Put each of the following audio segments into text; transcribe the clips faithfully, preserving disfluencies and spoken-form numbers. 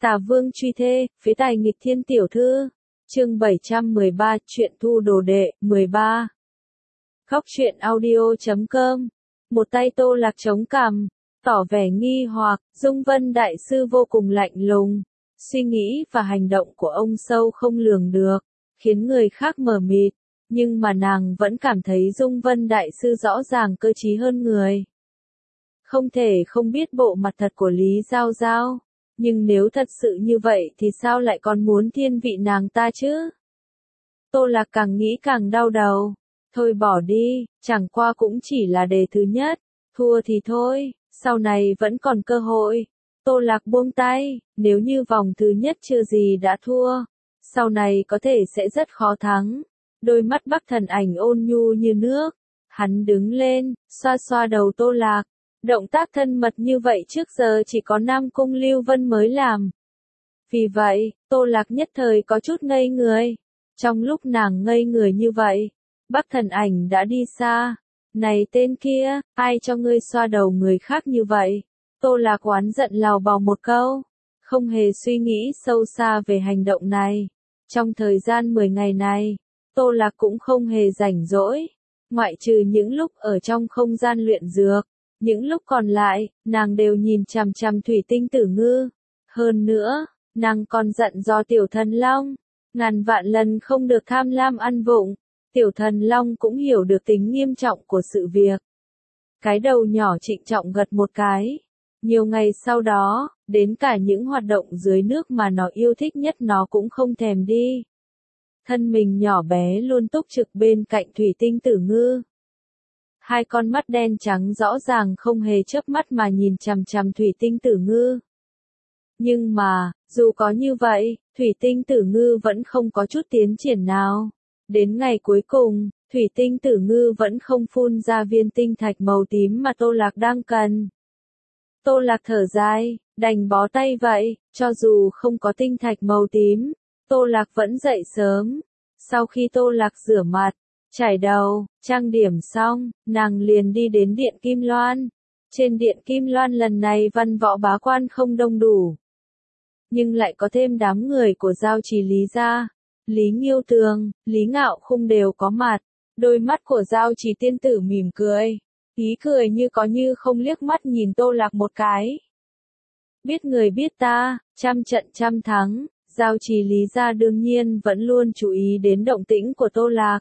Tà Vương truy thê, phế tài nghịch thiên tiểu thư. Chương bảy trăm mười ba, truyện thu đồ đệ, mười ba. Góc truyện audio chấm com. Một tay Tô Lạc chống cằm, tỏ vẻ nghi hoặc, Dung Vân đại sư vô cùng lạnh lùng. Suy nghĩ và hành động của ông sâu không lường được, khiến người khác mờ mịt, nhưng mà nàng vẫn cảm thấy Dung Vân đại sư rõ ràng cơ trí hơn người. Không thể không biết bộ mặt thật của Lý Giao Giao, nhưng nếu thật sự như vậy thì sao lại còn muốn thiên vị nàng ta chứ? Tô Lạc càng nghĩ càng đau đầu. Thôi bỏ đi, chẳng qua cũng chỉ là đề thứ nhất, thua thì thôi, sau này vẫn còn cơ hội. Tô Lạc buông tay, nếu như vòng thứ nhất chưa gì đã thua, sau này có thể sẽ rất khó thắng. Đôi mắt Bắc Thần Ảnh ôn nhu như nước, hắn đứng lên, xoa xoa đầu Tô Lạc. Động tác thân mật như vậy trước giờ chỉ có Nam Cung Lưu Vân mới làm. Vì vậy, Tô Lạc nhất thời có chút ngây người. Trong lúc nàng ngây người như vậy, Bắc Thần Ảnh đã đi xa. Này tên kia, ai cho ngươi xoa đầu người khác như vậy? Tô Lạc oán giận lào bào một câu, không hề suy nghĩ sâu xa về hành động này. Trong thời gian mười ngày này, Tô Lạc cũng không hề rảnh rỗi, ngoại trừ những lúc ở trong không gian luyện dược. Những lúc còn lại, nàng đều nhìn chằm chằm Thủy Tinh Tử Ngư. Hơn nữa, nàng còn dặn dò Tiểu Thần Long, ngàn vạn lần không được tham lam ăn vụng. Tiểu Thần Long cũng hiểu được tính nghiêm trọng của sự việc. Cái đầu nhỏ trịnh trọng gật một cái. Nhiều ngày sau đó, đến cả những hoạt động dưới nước mà nó yêu thích nhất nó cũng không thèm đi. Thân mình nhỏ bé luôn túc trực bên cạnh Thủy Tinh Tử Ngư. Hai con mắt đen trắng rõ ràng không hề chớp mắt mà nhìn chằm chằm Thủy Tinh Tử Ngư. Nhưng mà, dù có như vậy, Thủy Tinh Tử Ngư vẫn không có chút tiến triển nào. Đến ngày cuối cùng, Thủy Tinh Tử Ngư vẫn không phun ra viên tinh thạch màu tím mà Tô Lạc đang cần. Tô Lạc thở dài, đành bó tay vậy, cho dù không có tinh thạch màu tím, Tô Lạc vẫn dậy sớm. Sau khi Tô Lạc rửa mặt, chải đầu, trang điểm xong, nàng liền đi đến Điện Kim Loan. Trên Điện Kim Loan lần này văn võ bá quan không đông đủ, nhưng lại có thêm đám người của Giao Trì Lý gia. Lý Nghiêu Tường, Lý Ngạo Khung đều có mặt. Đôi mắt của Giao Trì tiên tử mỉm cười, ý cười như có như không liếc mắt nhìn Tô Lạc một cái. Biết người biết ta, trăm trận trăm thắng, Giao Trì Lý gia đương nhiên vẫn luôn chú ý đến động tĩnh của Tô Lạc.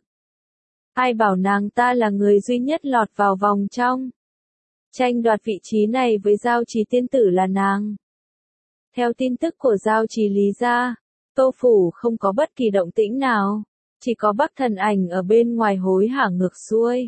Ai bảo nàng ta là người duy nhất lọt vào vòng trong. Tranh đoạt vị trí này với Giao Trì tiên tử là nàng. Theo tin tức của Giao Trì Lý gia, Tô phủ không có bất kỳ động tĩnh nào, chỉ có Bắc Thần Ảnh ở bên ngoài hối hả ngược xuôi.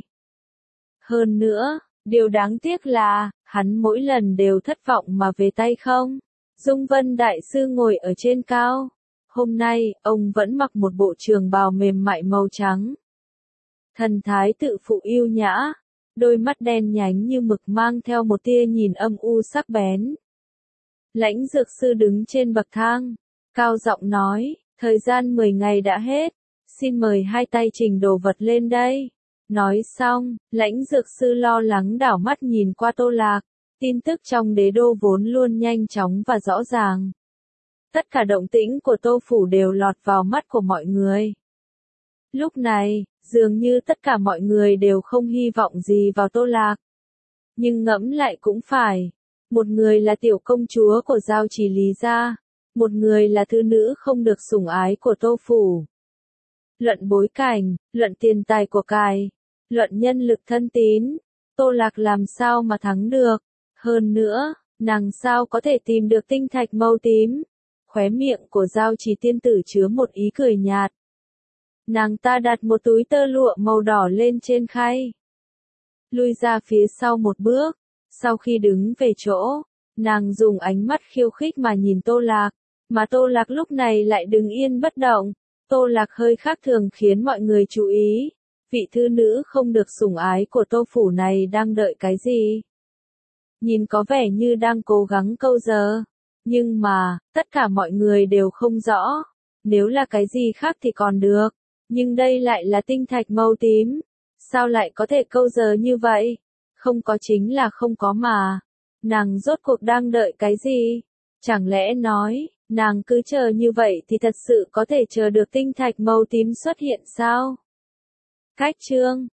Hơn nữa, điều đáng tiếc là, hắn mỗi lần đều thất vọng mà về tay không. Dung Vân đại sư ngồi ở trên cao. Hôm nay, ông vẫn mặc một bộ trường bào mềm mại màu trắng. Thần thái tự phụ yêu nhã, đôi mắt đen nhánh như mực mang theo một tia nhìn âm u sắc bén. Lãnh Dược sư đứng trên bậc thang, cao giọng nói, thời gian mười ngày đã hết, xin mời hai tay trình đồ vật lên đây. Nói xong, Lãnh Dược sư lo lắng đảo mắt nhìn qua Tô Lạc, tin tức trong đế đô vốn luôn nhanh chóng và rõ ràng. Tất cả động tĩnh của Tô phủ đều lọt vào mắt của mọi người. Lúc này, dường như tất cả mọi người đều không hy vọng gì vào Tô Lạc. Nhưng ngẫm lại cũng phải, một người là tiểu công chúa của Giao Trì Lý gia, một người là thư nữ không được sủng ái của Tô phủ. Luận bối cảnh, luận tiền tài của cải, luận nhân lực thân tín, Tô Lạc làm sao mà thắng được? Hơn nữa, nàng sao có thể tìm được tinh thạch màu tím? Khóe miệng của Giao Trì tiên tử chứa một ý cười nhạt. Nàng ta đặt một túi tơ lụa màu đỏ lên trên khay, lui ra phía sau một bước. Sau khi đứng về chỗ, nàng dùng ánh mắt khiêu khích mà nhìn Tô Lạc, mà Tô Lạc lúc này lại đứng yên bất động. Tô Lạc hơi khác thường khiến mọi người chú ý. Vị thư nữ không được sủng ái của Tô phủ này đang đợi cái gì? Nhìn có vẻ như đang cố gắng câu giờ, nhưng mà, tất cả mọi người đều không rõ. Nếu là cái gì khác thì còn được, nhưng đây lại là tinh thạch màu tím. Sao lại có thể câu giờ như vậy? Không có chính là không có mà. Nàng rốt cuộc đang đợi cái gì? Chẳng lẽ nói, Nàng cứ chờ như vậy thì thật sự có thể chờ được tinh thạch màu tím xuất hiện sao? Khách trương,